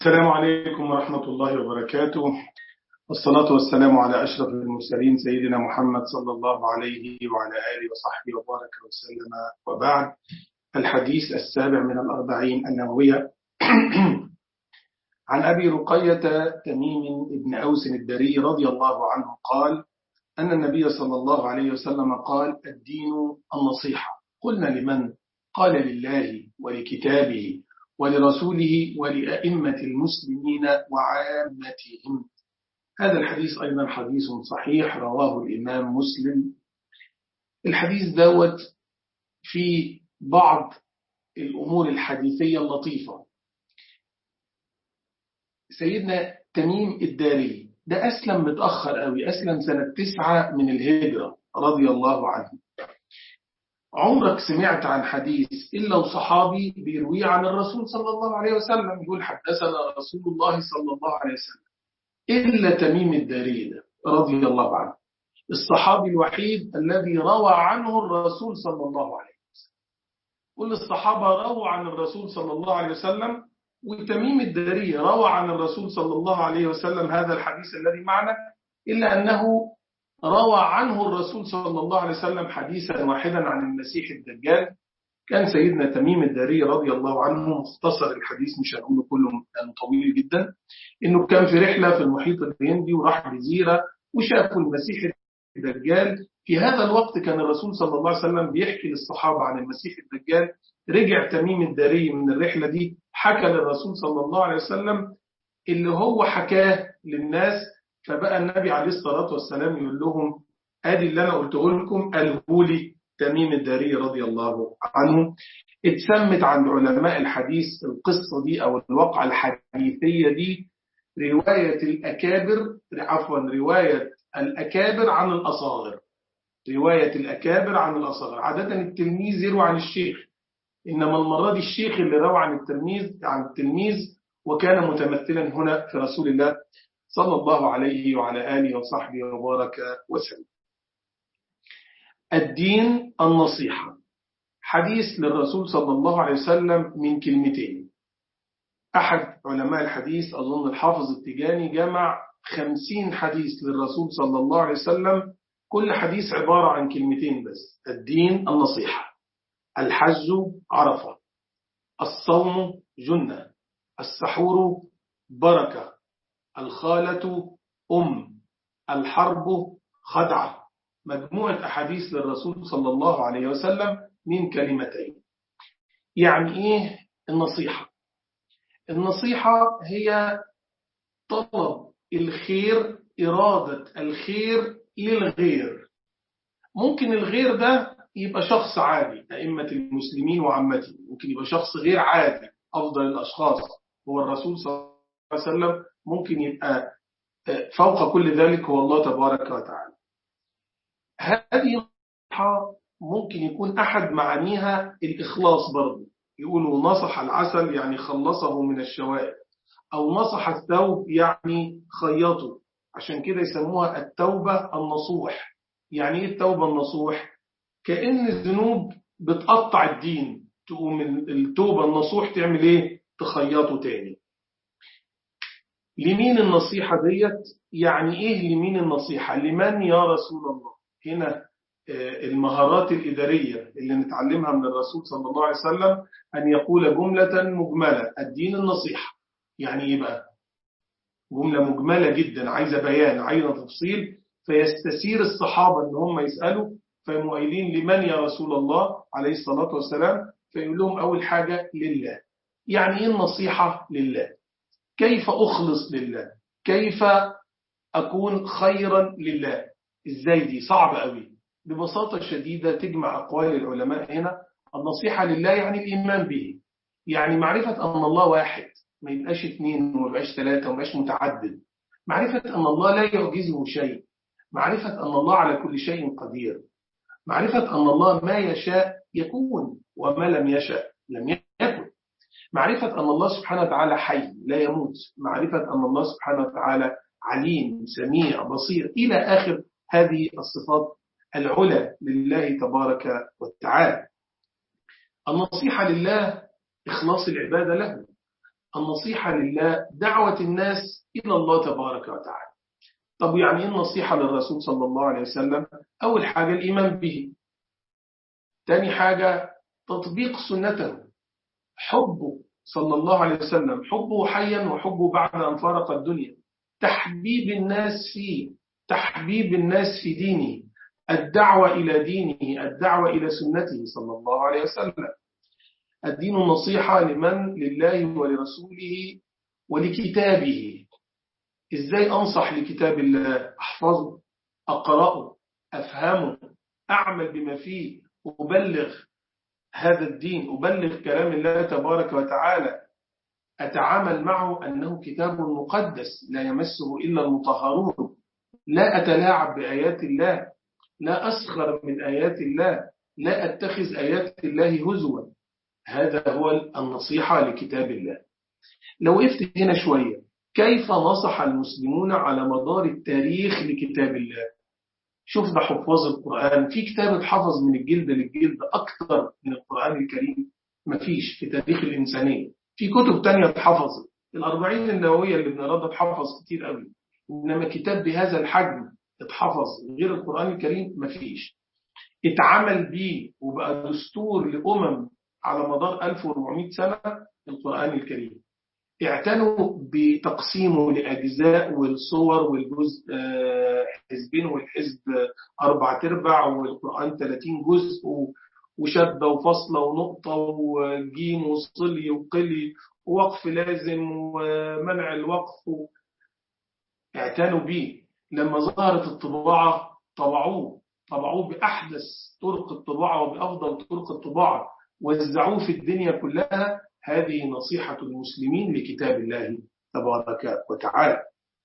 السلام عليكم ورحمة الله وبركاته، والصلاة والسلام على أشرف المرسلين سيدنا محمد صلى الله عليه وعلى آله وصحبه وبارك وسلم. وبعد، الحديث السابع من الأربعين النووية عن أبي رقية تميم بن أوس الدري رضي الله عنه قال أن النبي صلى الله عليه وسلم قال: الدين النصيحة. قلنا: لمن؟ قال: لله ولكتابه ولرسوله ولأئمة المسلمين وعامتهم. هذا الحديث أيضا حديث صحيح رواه الإمام مسلم. الحديث دوت في بعض الأمور الحديثية اللطيفة. سيدنا تميم الداري ده أسلم متأخر قوي، أسلم سنة 9 من الهجرة رضي الله عنه. عمرك سمعت عن حديث إلا وصحابي بيرويه عن الرسول صلى الله عليه وسلم يقول حدثنا رسول الله صلى الله عليه وسلم إلا تميم الداري ده رضي الله عنه، الصحابي الوحيد الذي روى عنه الرسول صلى الله عليه وسلم. كل الصحابة رووا عن الرسول صلى الله عليه وسلم، وتميم الداري روى عن الرسول صلى الله عليه وسلم هذا الحديث الذي معنا، إلا أنه روى عنه الرسول صلى الله عليه وسلم حديثا واحدا عن المسيح الدجال. كان سيدنا تميم الداري رضي الله عنه، مختصر الحديث مش هنقوله كله لأنه طويل جدا، إنه كان في رحلة في المحيط الهندي وراح جزيرة وشافوا المسيح الدجال. في هذا الوقت كان الرسول صلى الله عليه وسلم بيحكي للصحابة عن المسيح الدجال. رجع تميم الداري من الرحلة دي، حكى للرسول صلى الله عليه وسلم اللي هو حكاه للناس، فبقى النبي عليه الصلاة والسلام يقول لهم: ادي اللي انا قلته لكم قاله لي تميم الداري رضي الله عنه. اتسمت عند علماء الحديث القصة دي أو الواقعة الحديثية دي رواية الأكابر، رواية الأكابر عن الأصاغر. رواية الأكابر عن الأصاغر. عادة التلميذ يروي عن الشيخ، إنما المرة دي الشيخ اللي روى عن التلميذ، وكان متمثلا هنا في رسول الله صلى الله عليه وعلى آله وصحبه وبارك وسلم. الدين النصيحة، حديث للرسول صلى الله عليه وسلم من كلمتين. أحد علماء الحديث أظن الحافظ التجاني جمع 50 حديث للرسول صلى الله عليه وسلم، كل حديث عبارة عن كلمتين بس: الدين النصيحة، الحج عرفة، الصوم جنة، السحور بركة، الخالة الحرب خدعة. مجموعة أحاديث للرسول صلى الله عليه وسلم من كلمتين. يعني إيه النصيحة؟ النصيحة هي طلب الخير، إرادة الخير للغير. ممكن الغير ده يبقى شخص عادي، أئمة المسلمين وعامته، ممكن يبقى شخص غير عادي، أفضل الأشخاص هو الرسول صلى الله عليه وسلم، ممكن يبقى فوق كل ذلك هو الله تبارك وتعالى. هذه النصيحة ممكن يكون أحد معانيها الإخلاص برضه، يقولوا نصح العسل يعني خلصه من الشوائب، أو نصح الثوب يعني خيطه، عشان كده يسموها التوبة النصوح. يعني إيه التوبة النصوح؟ كأن الذنوب بتقطع الدين، تقوم التوبة النصوح تعمل إيه؟ تخيطه تاني. لمين النصيحة ديت؟ يعني إيه لمين النصيحة؟ لمن يا رسول الله؟ هنا المهارات الإدارية اللي نتعلمها من الرسول صلى الله عليه وسلم، أن يقول جملة مجملة: الدين النصيحة. يعني إيه بقى؟ جملة مجملة جدا، عايزة بيان، عايزة تفصيل، فيستسير الصحابة أن هم يسألوا فيقولون: لمن يا رسول الله عليه الصلاة والسلام؟ فيقول لهم: أول حاجة لله. يعني إيه النصيحة لله؟ كيف أخلص لله؟ كيف أكون خيرا لله؟ إزاي دي؟ صعب قوي. ببساطة شديدة تجمع أقوال العلماء هنا: النصيحة لله يعني الإيمان به، يعني معرفة أن الله واحد، ما يبقاش اثنين وما يبقاش ثلاثة وما يبقاش متعدد. معرفة أن الله لا يعجزه شيء، معرفة أن الله على كل شيء قدير، معرفة أن الله ما يشاء يكون وما لم يشاء لم يكن، معرفة أن الله سبحانه وتعالى حي لا يموت، معرفة أن الله سبحانه وتعالى عليم سميع بصير، إلى آخر هذه الصفات العلى لله تبارك وتعالى. النصيحة لله إخلاص العبادة له. النصيحة لله دعوة الناس إلى الله تبارك وتعالى. طب يعني إيه النصيحة للرسول صلى الله عليه وسلم؟ أول حاجة الإيمان به، تاني حاجة تطبيق سنته، حبه صلى الله عليه وسلم، حبه حيا وحبه بعد أن فارق الدنيا، تحبيب الناس فيه، تحبيب الناس في دينه، الدعوة إلى دينه، الدعوة إلى سنته صلى الله عليه وسلم. الدين النصيحة لمن؟ لله ولرسوله ولكتابه. إزاي أنصح لكتاب الله؟ أحفظه، أقرأه، أفهمه، أعمل بما فيه، أبلغ هذا الدين، أبلغ كلام الله تبارك وتعالى، أتعامل معه أنه كتاب مقدس لا يمسه إلا المطهرون، لا أتلاعب بآيات الله، لا أسخر من آيات الله، لا أتخذ آيات الله هزوا. هذا هو النصيحة لكتاب الله. لو وقفت هنا شوية، كيف نصح المسلمون على مدار التاريخ لكتاب الله؟ شوف ده حفاظ القرآن، في كتاب اتحفظ من الجلد للجلد أكثر من القرآن الكريم؟ مفيش في تاريخ الإنسانية. في كتب تانية اتحفظت، الأربعين النووية اللي بنرادها اتحفظ كتير قوي، إنما كتاب بهذا الحجم اتحفظ غير القرآن الكريم مفيش. اتعمل بيه وبقى دستور لأمم على مدار 1400 سنة القرآن الكريم. اعتنوا بتقسيمه لأجزاء والصور، والجزء حزبين، والحزب 4/4، والقرآن 30 جزء، وشدة وفصلة ونقطة وجيم وصلي وقلي ووقف لازم ومنع الوقف. اعتنوا به. لما ظهرت الطباعة طبعوه بأحدث طرق الطباعة وبأفضل طرق الطباعة، وزعوه في الدنيا كلها. هذه نصيحة المسلمين لكتاب الله تبارك وتعالى.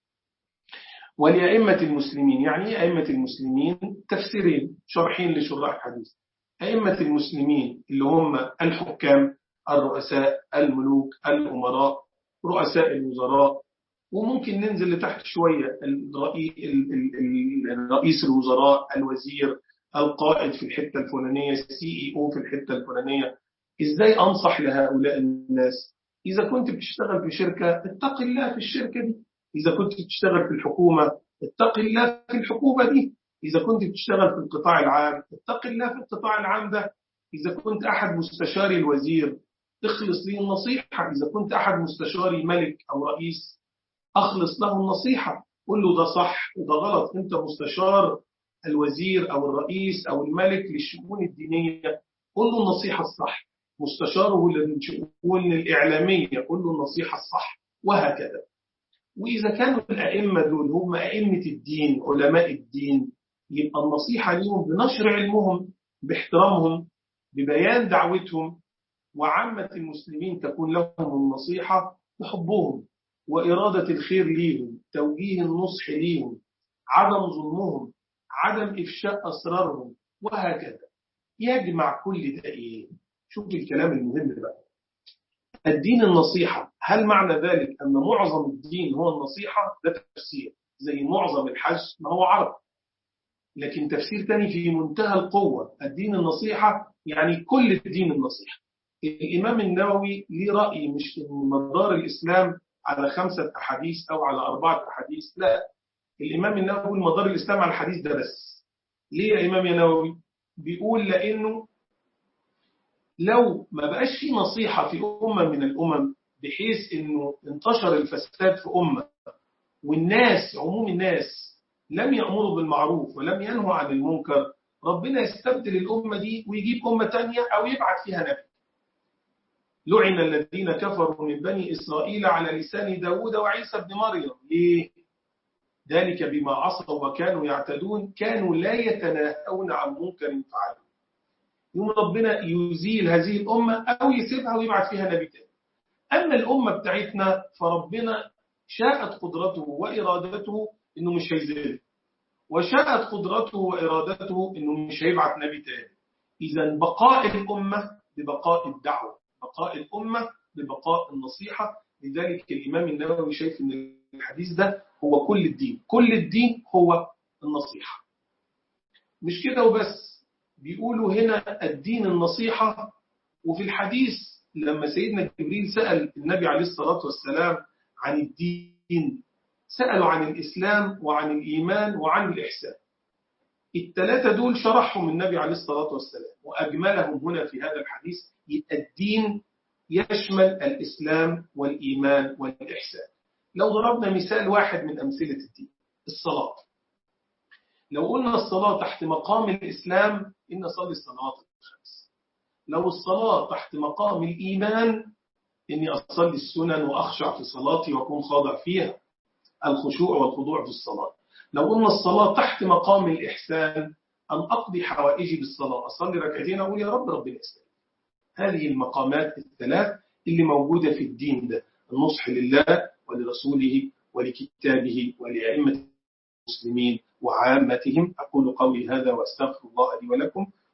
ولأئمة المسلمين، يعني إيه أئمة المسلمين؟ تفسيرين شرحين لشراح الحديث. أئمة المسلمين اللي هم الحكام، الرؤساء، الملوك، الأمراء، رؤساء الوزراء، وممكن ننزل لتحت شوية، رئيس الوزراء، الوزير، القائد في الحتة الفلانية، CEO في الحتة الفلانية. إزاي أنصح لهؤلاء الناس؟ إذا كنت بتشتغل في شركة، اتق الله في الشركة دي. إذا كنت بتشتغل في الحكومة، اتق الله في الحكومة دي. إذا كنت بتشتغل في القطاع العام، اتق الله في القطاع العام ده. إذا كنت أحد مستشاري الوزير، اخلص لي النصيحة. إذا كنت أحد مستشاري ملك أو رئيس، أخلص له النصيحة، قل له ده صح وده غلط. أنت مستشار الوزير أو الرئيس أو الملك للشؤون الدينية، قل له النصيحة الصح. مستشاره للشؤون الإعلامية، قل له النصيحة الصح، وهكذا. وإذا كانوا الأئمة دول هم أئمة الدين، علماء الدين، يبقى النصيحة لهم بنشر علمهم، باحترامهم، ببيان دعوتهم. وعامة المسلمين تكون لهم النصيحة بحبهم وإرادة الخير ليهم، توجيه النصح ليهم، عدم ظلمهم، عدم إفشاء أسرارهم، وهكذا. يجمع كل ده إيه؟ شوف الكلام المهم بقى. الدين النصيحة، هل معنى ذلك أن معظم الدين هو النصيحة؟ ده تفسير، زي معظم الحج ما هو عرب. لكن تفسير تاني في منتهى القوة، الدين النصيحة يعني كل الدين النصيحة. الإمام النووي ليه رأي مش إن مدار الإسلام على 5 أحاديث أو على 4 أحاديث، لا. الإمام النووي مدار الإسلام على الحديث ده بس. ليه يا إمام النووي؟ بيقول لأنه لو ما بقاش في نصيحة في أمة من الأمم، بحيث إنه انتشر الفساد في أمة، والناس عموم الناس لم يأمروا بالمعروف ولم ينهوا عن المنكر، ربنا يستبدل الأمة دي ويجيب أمة تانية أو يبعث فيها نبي. لعن الذين كفروا من بني إسرائيل على لسان داود وعيسى بن مريم. ليه؟ ذلك بما عصوا وكانوا يعتدون، كانوا لا يتناهون عن منكر فعلوا. يوم ربنا يزيل هذه الأمة أو يسيبها ويبعث فيها نبي تاني. أما الأمة بتاعتنا فربنا شاءت قدرته وإرادته إنه مش هيزيل، وشاءت قدرته وإرادته إنه مش هيبعث نبي تاني. إذا بقاء الأمة ببقاء الدعوة، بقاء الأمة ببقاء النصيحة. لذلك الإمام النووي شايف إن الحديث ده هو كل الدين، كل الدين هو النصيحة. مش كده وبس، بيقولوا هنا الدين النصيحة، وفي الحديث لما سيدنا جبريل سأل النبي عليه الصلاة والسلام عن الدين، سألوا عن الإسلام وعن الإيمان وعن الإحسان. الثلاثة دول شرحهم النبي عليه الصلاة والسلام وأجملهم هنا في هذا الحديث. يبقى الدين يشمل الإسلام والإيمان والإحسان. لو ضربنا مثال واحد من أمثلة الدين، الصلاة. لو قلنا الصلاة تحت مقام الإسلام، إن صلي الصلوات الخمس. لو الصلاة تحت مقام الإيمان، إني أصلي السنن وأخشع في صلاتي وأكون خاضع فيها، الخشوع والخضوع في الصلاة. لو قلنا الصلاة تحت مقام الإحسان، أن أقضي حوائجي بالصلاة، أصلي ركعتين أقول يا رب ربنا يستجيب. هذه المقامات الثلاث اللي موجودة في الدين ده، النصح لله ولرسوله ولكتابه ولأئمة المسلمين وعامتهم. أقول قولي هذا وأستغفر الله لي ولكم.